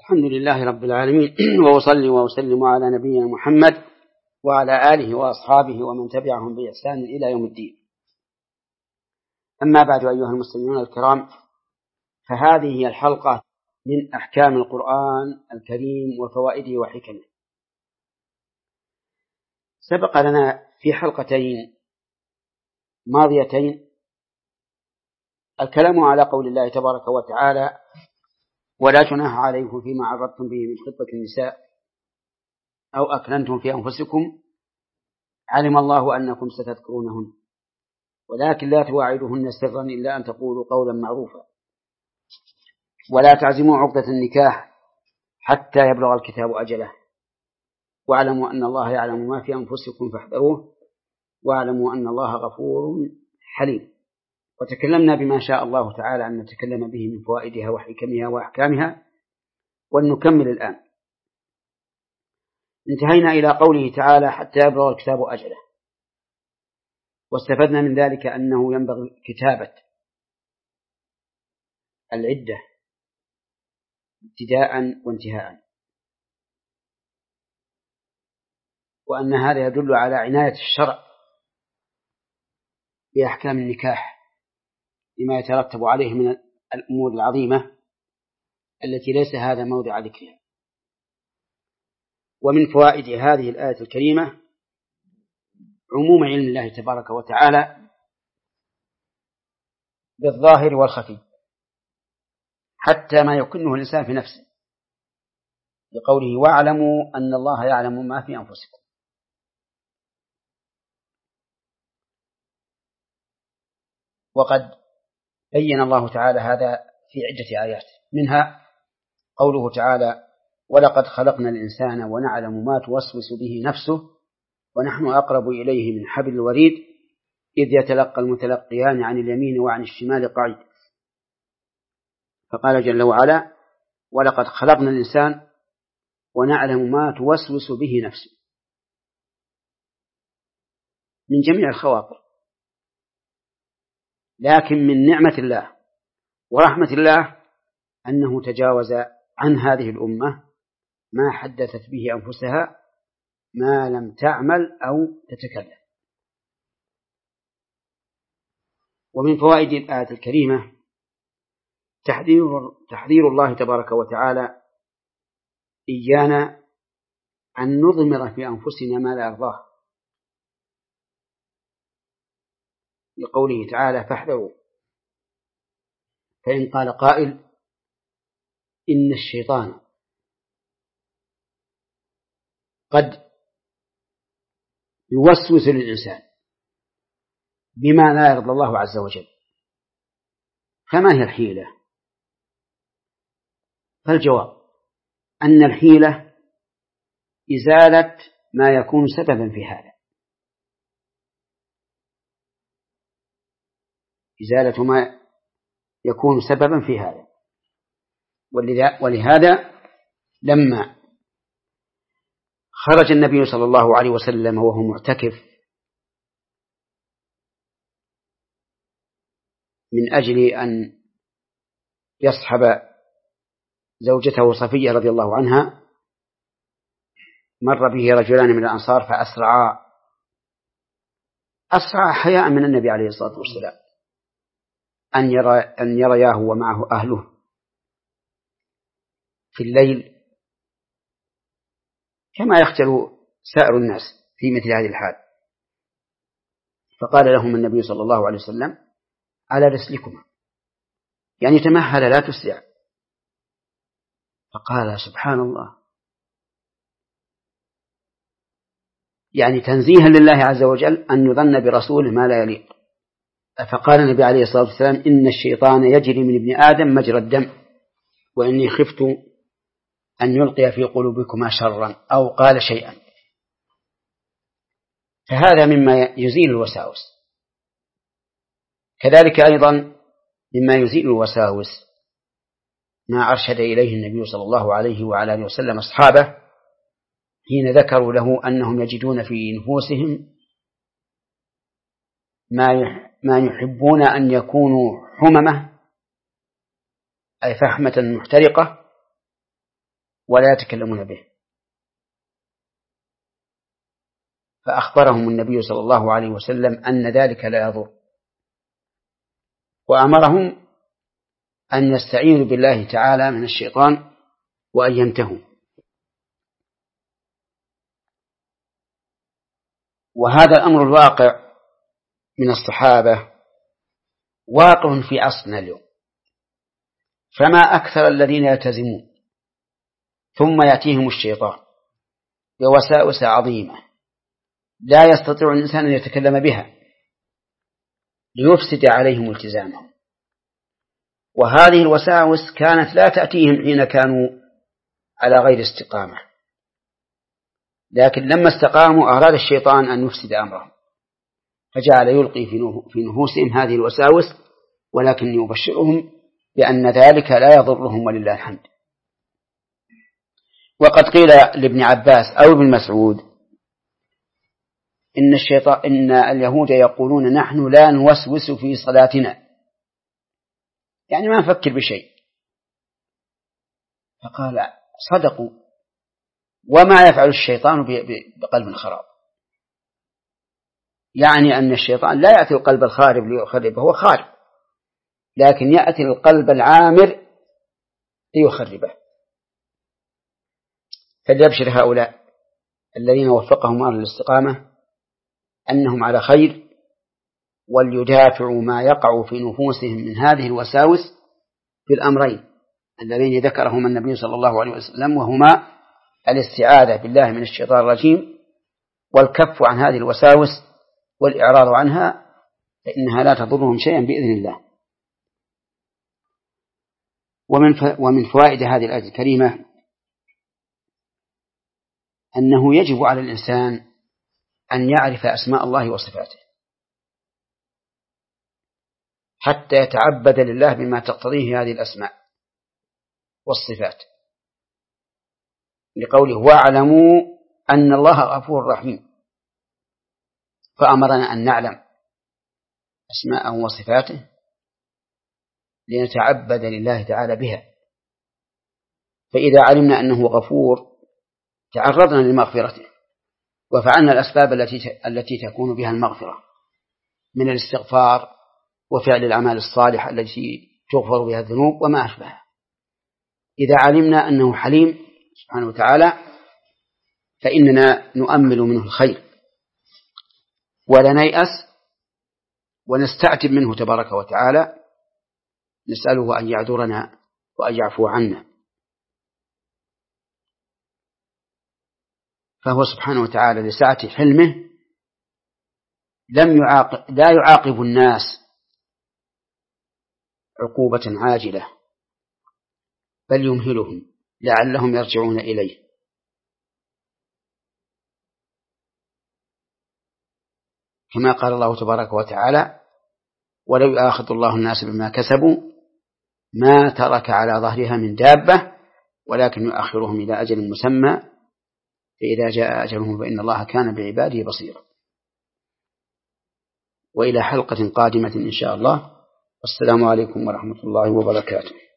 الحمد لله رب العالمين وأصلي وأسلم على نبينا محمد وعلى آله وأصحابه ومن تبعهم بإحسان إلى يوم الدين. أما بعد، أيها المسلمون الكرام، فهذه هي الحلقة من أحكام القرآن الكريم وفوائده وحكمه. سبق لنا في حلقتين ماضيتين الكلام على قول الله تبارك وتعالى: ولا جناح عليكم فيما عرضتم به من خطبة النساء أو أكننتم في أنفسكم علم الله أنكم ستذكرونهن ولكن لا تواعدوهن سرا إلا أن تقولوا قولا معروفا ولا تعزموا عقدة النكاح حتى يبلغ الكتاب أجله واعلموا أن الله يعلم ما في أنفسكم فاحذروه واعلموا أن الله غفور حليم. وتكلمنا بما شاء الله تعالى أن نتكلم به من فوائدها وحكمها وأحكامها، ونكمل الآن. انتهينا إلى قوله تعالى: حتى يبلغ الكتاب أجله، واستفدنا من ذلك أنه ينبغي كتابة العدة ابتداء وانتهاء، وأن هذا يدل على عناية الشرع بأحكام النكاح لما يترتب عليه من الأمور العظيمة التي ليس هذا موضع ذكرها. ومن فوائد هذه الآية الكريمة عموم علم الله تبارك وتعالى بالظاهر والخفي حتى ما يكنه الإنسان في نفسه، بقوله: واعلموا أن الله يعلم ما في أنفسكم. وقد بين الله تعالى هذا في عدة آيات، منها قوله تعالى: ولقد خلقنا الإنسان ونعلم ما توسوس به نفسه ونحن أقرب إليه من حبل الوريد إذ يتلقى المتلقيان عن اليمين وعن الشمال قعيد. فقال جل وعلا: ولقد خلقنا الإنسان ونعلم ما توسوس به نفسه، من جميع الخواطر، لكن من نعمة الله ورحمة الله أنه تجاوز عن هذه الأمة ما حدثت به أنفسها ما لم تعمل أو تتكلم. ومن فوائد الآية الكريمة تحذير الله تبارك وتعالى إيانا أن نضمر في أنفسنا ما لا يرضاه، لقوله تعالى: فاحذروا. فإن قال قائل: إن الشيطان قد يوسوس للإنسان بما لا يرضى الله عز وجل، فما هي الحيلة؟ فالجواب أن الحيلة إزالة ما يكون سببا في هذا، إزالة ما يكون سببا في هذا. ولهذا لما خرج النبي صلى الله عليه وسلم وهو معتكف من أجل أن يصحب زوجته صفية رضي الله عنها، مر به رجلان من الأنصار فأسرعا حياء من النبي عليه الصلاة والسلام أن يرياه ومعه أهله في الليل، كما يخجل سائر الناس في مثل هذه الحال. فقال لهم النبي صلى الله عليه وسلم: على رسلكما، يعني تمهل لا تسرع. فقال: سبحان الله، يعني تنزيها لله عز وجل أن يظن برسوله ما لا يليق. فقال النبي عليه الصلاة والسلام: إن الشيطان يجري من ابن آدم مجرى الدم وإني خفت أن يلقي في قلوبكما شرا، أو قال شيئا. فهذا مما يزيل الوساوس. كذلك أيضا مما يزيل الوساوس ما أرشد إليه النبي صلى الله عليه وعلى آله وسلم أصحابه حين ذكروا له أنهم يجدون في نفوسهم ما يحبون أن يكونوا حممة، أي فحمة محترقة، ولا يتكلمون به. فأخبرهم النبي صلى الله عليه وسلم أن ذلك لا يضر، وأمرهم أن يستعينوا بالله تعالى من الشيطان وأن ينتهوا. وهذا الأمر الواقع من الصحابة واقع في عصرنا اليوم، فما أكثر الذين يلتزمون ثم يأتيهم الشيطان بوساوس عظيمة لا يستطيع الإنسان أن يتكلم بها ليفسد عليهم التزامهم. وهذه الوساوس كانت لا تأتيهم حين كانوا على غير استقامة، لكن لما استقاموا أراد الشيطان أن يفسد أمرهم فجعل يلقي في نفوسهم هذه الوساوس، ولكن يبشرهم بأن ذلك لا يضرهم ولله الحمد. وقد قيل لابن عباس أو ابن مسعود إن اليهود يقولون نحن لا نوسوس في صلاتنا، يعني ما نفكر بشيء. فقال صدقوا، وما يفعل الشيطان بقلب خراب، يعني أن الشيطان لا يأتي القلب الخارب ليخربه، هو خارب، لكن يأتي القلب العامر ليخربه. فليبشر هؤلاء الذين وفقهم الله للاستقامة أنهم على خير، وليدافعوا ما يقع في نفوسهم من هذه الوساوس في الأمرين اللذين ذكرهما النبي صلى الله عليه وسلم، وهما الاستعاذة بالله من الشيطان الرجيم والكف عن هذه الوساوس والإعراض عنها، فإنها لا تضرهم شيئا بإذن الله. ومن فوائد هذه الآية الكريمة أنه يجب على الإنسان أن يعرف أسماء الله وصفاته حتى يتعبد لله بما تقتضيه هذه الأسماء والصفات، لقوله واعلموا أن الله غفور رحيم، فأمرنا أن نعلم أسماءه وصفاته لنتعبد لله تعالى بها. فإذا علمنا أنه غفور تعرضنا لمغفرته وفعلنا الأسباب التي تكون بها المغفرة من الاستغفار وفعل الأعمال الصالحة التي تغفر بها الذنوب وما أشبهها. إذا علمنا أنه حليم سبحانه وتعالى فإننا نؤمل منه الخير ولا نيأس، ونستعتب منه تبارك وتعالى، نسأله أن يعذرنا وأن يعفو عنا. فهو سبحانه وتعالى لسعة حلمه لا يعاقب الناس عقوبة عاجلة، بل يمهلهم لعلهم يرجعون إليه. كما قال الله تبارك وتعالى ولو يؤاخذ الله الناس بما كسبوا ما ترك على ظهرها من دابة ولكن يؤخرهم إلى أجل مسمى فإذا جاء أجلهم فإن الله كان بعباده بصيرا. وإلى حلقة قادمة إن شاء الله، والسلام عليكم ورحمة الله وبركاته.